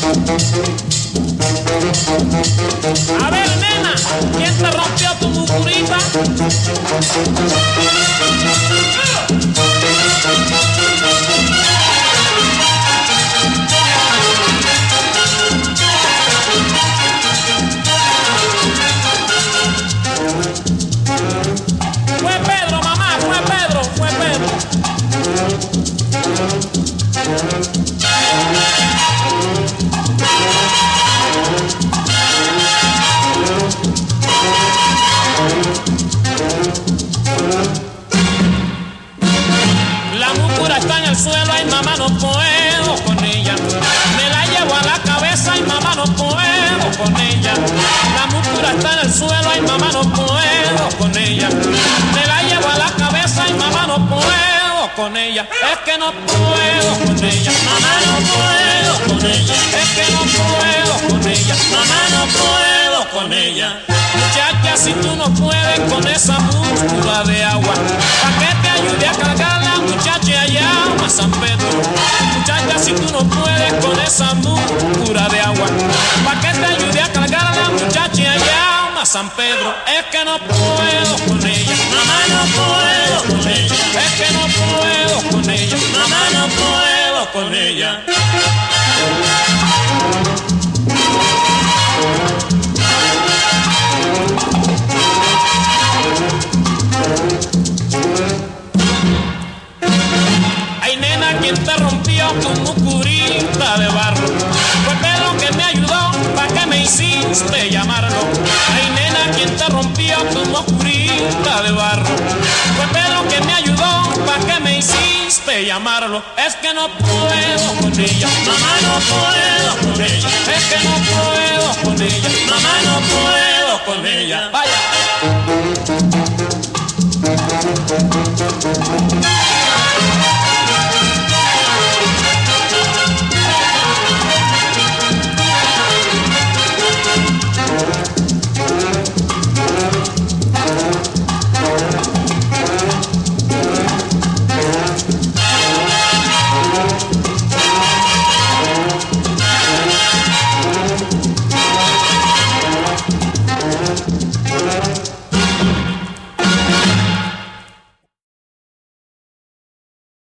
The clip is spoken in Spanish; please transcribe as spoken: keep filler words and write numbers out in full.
A ver, nena, ¿quién te rompió tu mucurita? Fue Pedro, mamá, fue Pedro, fue Pedro. La mucura está en el suelo, ay mamá no puedo con ella. Me la llevo a la cabeza, ay mamá no puedo con ella. La mucura está en el suelo, ay mamá no puedo con ella. Me la llevo a la cabeza, ay mamá no puedo con ella. Es que no puedo con ella, mamá no puedo con ella. Es que no puedo con ella, mamá no puedo con ella. Muchacha, si tú no puedes con esa múscula de agua, ¿pa' qué te ayude a cargarla, muchacha, allá a San Pedro? Muchacha, si tú no puedes con esa múscula de agua, ¿pa' qué te ayude a cargarla, muchacha, allá a San Pedro? Es que no puedo con ella, mamá no puedo con ella. Es que no puedo con ella, mamá no puedo con ella. Ay, nena, ¿quién te rompió tu mucurita de barro? Fue Pedro que me ayudó, ¿pa' qué me hiciste llamarlo? Ay, nena, ¿quién te rompió tu mucurita de barro? Fue Pedro que me ayudó, ¿pa' qué me hiciste llamarlo? Es que no puedo con ella, mamá no puedo con ella. Es que no puedo con ella, mamá no puedo con ella. Vaya.